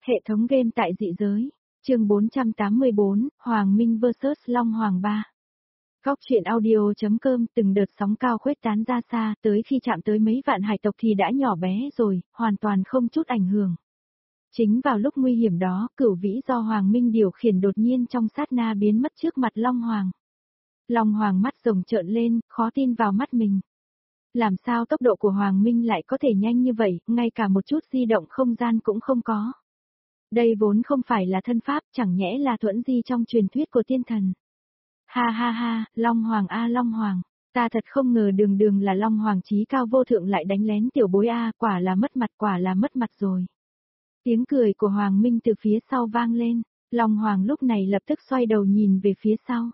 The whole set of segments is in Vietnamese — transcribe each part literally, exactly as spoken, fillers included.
Hệ thống game tại dị giới, chương bốn trăm tám mươi bốn, Hoàng Minh versus Long Hoàng ba. Góc truyện audio.com từng đợt sóng cao khuếch tán ra xa, tới khi chạm tới mấy vạn hải tộc thì đã nhỏ bé rồi, hoàn toàn không chút ảnh hưởng. Chính vào lúc nguy hiểm đó, cửu vĩ do Hoàng Minh điều khiển đột nhiên trong sát na biến mất trước mặt Long Hoàng. Long Hoàng mắt rồng trợn lên, khó tin vào mắt mình. Làm sao tốc độ của Hoàng Minh lại có thể nhanh như vậy, ngay cả một chút di động không gian cũng không có. Đây vốn không phải là thân pháp, chẳng nhẽ là thuẫn di trong truyền thuyết của tiên thần. Ha ha ha, Long Hoàng a Long Hoàng, ta thật không ngờ đường đường là Long Hoàng chí cao vô thượng lại đánh lén tiểu bối a, quả là mất mặt, quả là mất mặt rồi. Tiếng cười của Hoàng Minh từ phía sau vang lên, Long Hoàng lúc này lập tức xoay đầu nhìn về phía sau.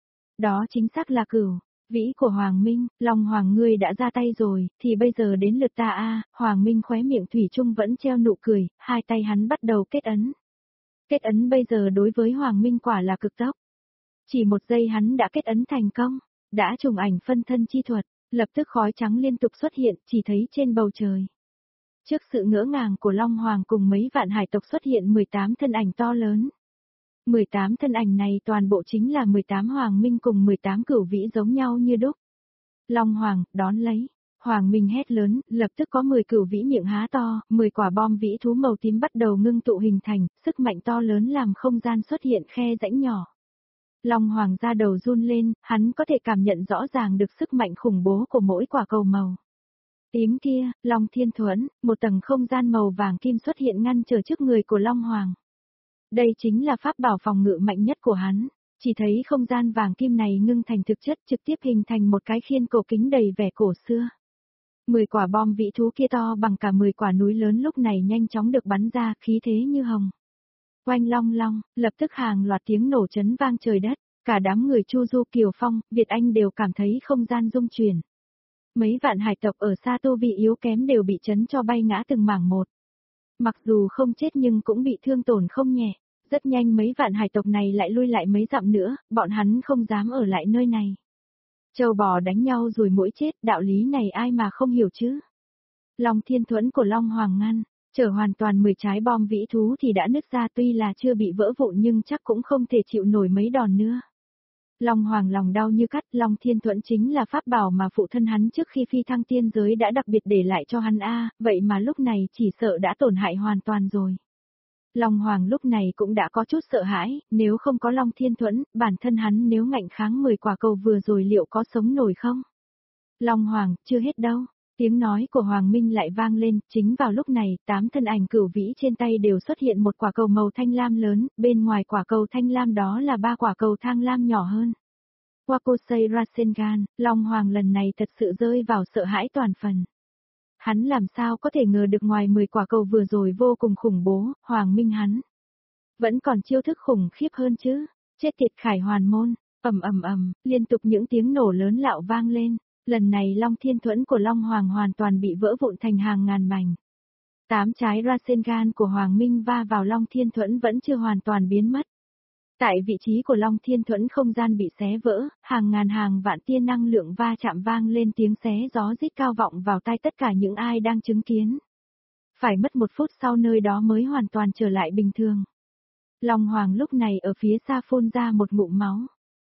Đó chính xác là cửu vĩ của Hoàng Minh. Long Hoàng ngươi đã ra tay rồi, thì bây giờ đến lượt ta a. Hoàng Minh khóe miệng thủy chung vẫn treo nụ cười, hai tay hắn bắt đầu kết ấn. Kết ấn bây giờ đối với Hoàng Minh quả là cực tốc. Chỉ một giây hắn đã kết ấn thành công, đã trùng ảnh phân thân chi thuật, lập tức khói trắng liên tục xuất hiện, chỉ thấy trên bầu trời. Trước sự ngỡ ngàng của Long Hoàng cùng mấy vạn hải tộc xuất hiện mười tám thân ảnh to lớn. mười tám thân ảnh này toàn bộ chính là mười tám Hoàng Minh cùng mười tám cửu vĩ giống nhau như đúc. Long Hoàng, đón lấy. Hoàng Minh hét lớn, lập tức có mười cửu vĩ miệng há to, mười quả bom vĩ thú màu tím bắt đầu ngưng tụ hình thành, sức mạnh to lớn làm không gian xuất hiện khe rãnh nhỏ. Long Hoàng ra đầu run lên, hắn có thể cảm nhận rõ ràng được sức mạnh khủng bố của mỗi quả cầu màu tím kia. Long Thiên Thuẫn, một tầng không gian màu vàng kim xuất hiện ngăn trở trước người của Long Hoàng. Đây chính là pháp bảo phòng ngự mạnh nhất của hắn, chỉ thấy không gian vàng kim này ngưng thành thực chất trực tiếp hình thành một cái khiên cổ kính đầy vẻ cổ xưa. Mười quả bom vĩ thú kia to bằng cả mười quả núi lớn lúc này nhanh chóng được bắn ra, khí thế như hồng. Oanh long long, lập tức hàng loạt tiếng nổ chấn vang trời đất, cả đám người Chu Du Kiều Phong, Việt Anh đều cảm thấy không gian rung chuyển. Mấy vạn hải tộc ở xa tu vi yếu kém đều bị chấn cho bay ngã từng mảng một. Mặc dù không chết nhưng cũng bị thương tổn không nhẹ. Rất nhanh mấy vạn hải tộc này lại lui lại mấy dặm nữa, bọn hắn không dám ở lại nơi này. Châu bò đánh nhau rồi mỗi chết, đạo lý này ai mà không hiểu chứ. Long Thiên Thuẫn của Long Hoàng ngăn, chở hoàn toàn mười trái bom vĩ thú thì đã nứt ra, tuy là chưa bị vỡ vụn nhưng chắc cũng không thể chịu nổi mấy đòn nữa. Long Hoàng lòng đau như cắt, Long Thiên Thuẫn chính là pháp bảo mà phụ thân hắn trước khi phi thăng tiên giới đã đặc biệt để lại cho hắn a, vậy mà lúc này chỉ sợ đã tổn hại hoàn toàn rồi. Long Hoàng lúc này cũng đã có chút sợ hãi, nếu không có Long Thiên Thuẫn, bản thân hắn nếu ngạnh kháng mười quả cầu vừa rồi liệu có sống nổi không? Long Hoàng, chưa hết đâu. Tiếng nói của Hoàng Minh lại vang lên, chính vào lúc này, tám thân ảnh cửu vĩ trên tay đều xuất hiện một quả cầu màu thanh lam lớn, bên ngoài quả cầu thanh lam đó là ba quả cầu thang lam nhỏ hơn. Wakosei Rasengan, Long Hoàng lần này thật sự rơi vào sợ hãi toàn phần. Hắn làm sao có thể ngờ được ngoài mười quả cầu vừa rồi vô cùng khủng bố, Hoàng Minh hắn vẫn còn chiêu thức khủng khiếp hơn chứ. Chết tiệt Khải Hoàn Môn, ầm ầm ầm, liên tục những tiếng nổ lớn lạo vang lên. Lần này Long Thiên Thuẫn của Long Hoàng hoàn toàn bị vỡ vụn thành hàng ngàn mảnh. Tám trái Rasengan của Hoàng Minh va vào Long Thiên Thuẫn vẫn chưa hoàn toàn biến mất. Tại vị trí của Long Thiên Thuẫn không gian bị xé vỡ, hàng ngàn hàng vạn tia năng lượng va chạm vang lên, tiếng xé gió rít cao vọng vào tai tất cả những ai đang chứng kiến. Phải mất một phút sau nơi đó mới hoàn toàn trở lại bình thường. Long Hoàng lúc này ở phía xa phun ra một ngụm máu.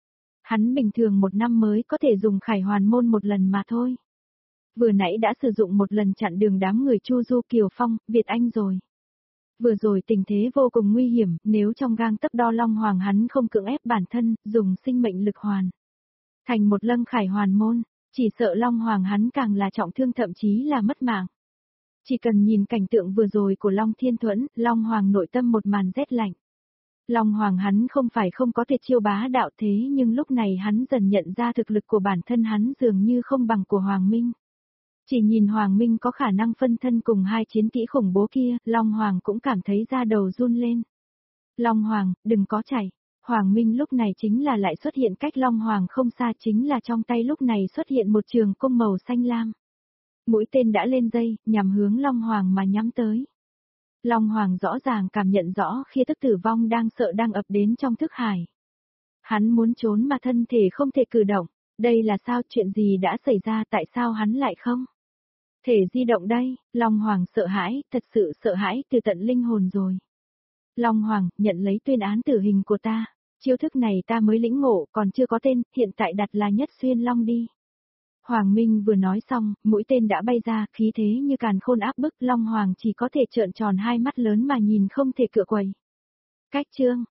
Hắn bình thường một năm mới có thể dùng Khải Hoàn Môn một lần mà thôi. Vừa nãy đã sử dụng một lần chặn đường đám người Chu Du Kiều Phong, Việt Anh rồi. Vừa rồi tình thế vô cùng nguy hiểm, nếu trong gang tấc đo Long Hoàng hắn không cưỡng ép bản thân, dùng sinh mệnh lực hoàn thành một lâng Khải Hoàn Môn, chỉ sợ Long Hoàng hắn càng là trọng thương, thậm chí là mất mạng. Chỉ cần nhìn cảnh tượng vừa rồi của Long Thiên Thuẫn, Long Hoàng nội tâm một màn rét lạnh. Long Hoàng hắn không phải không có tuyệt chiêu bá đạo thế, nhưng lúc này hắn dần nhận ra thực lực của bản thân hắn dường như không bằng của Hoàng Minh. Chỉ nhìn Hoàng Minh có khả năng phân thân cùng hai chiến kỹ khủng bố kia, Long Hoàng cũng cảm thấy da đầu run lên. Long Hoàng, đừng có chạy. Hoàng Minh lúc này chính là lại xuất hiện cách Long Hoàng không xa, chính là trong tay lúc này xuất hiện một trường cung màu xanh lam. Mũi tên đã lên dây, nhằm hướng Long Hoàng mà nhắm tới. Long Hoàng rõ ràng cảm nhận rõ khi tức tử vong đang sợ đang ập đến trong thức hải. Hắn muốn trốn mà thân thể không thể cử động. Đây là sao, chuyện gì đã xảy ra, tại sao hắn lại không thể di động đây? Long Hoàng sợ hãi, thật sự sợ hãi từ tận linh hồn rồi. Long Hoàng, nhận lấy tuyên án tử hình của ta. Chiêu thức này ta mới lĩnh ngộ, còn chưa có tên, hiện tại đặt là Nhất Xuyên Long đi. Hoàng Minh vừa nói xong, mũi tên đã bay ra, khí thế như càn khôn áp bức, Long Hoàng chỉ có thể trợn tròn hai mắt lớn mà nhìn không thể cựa quầy. Cách chương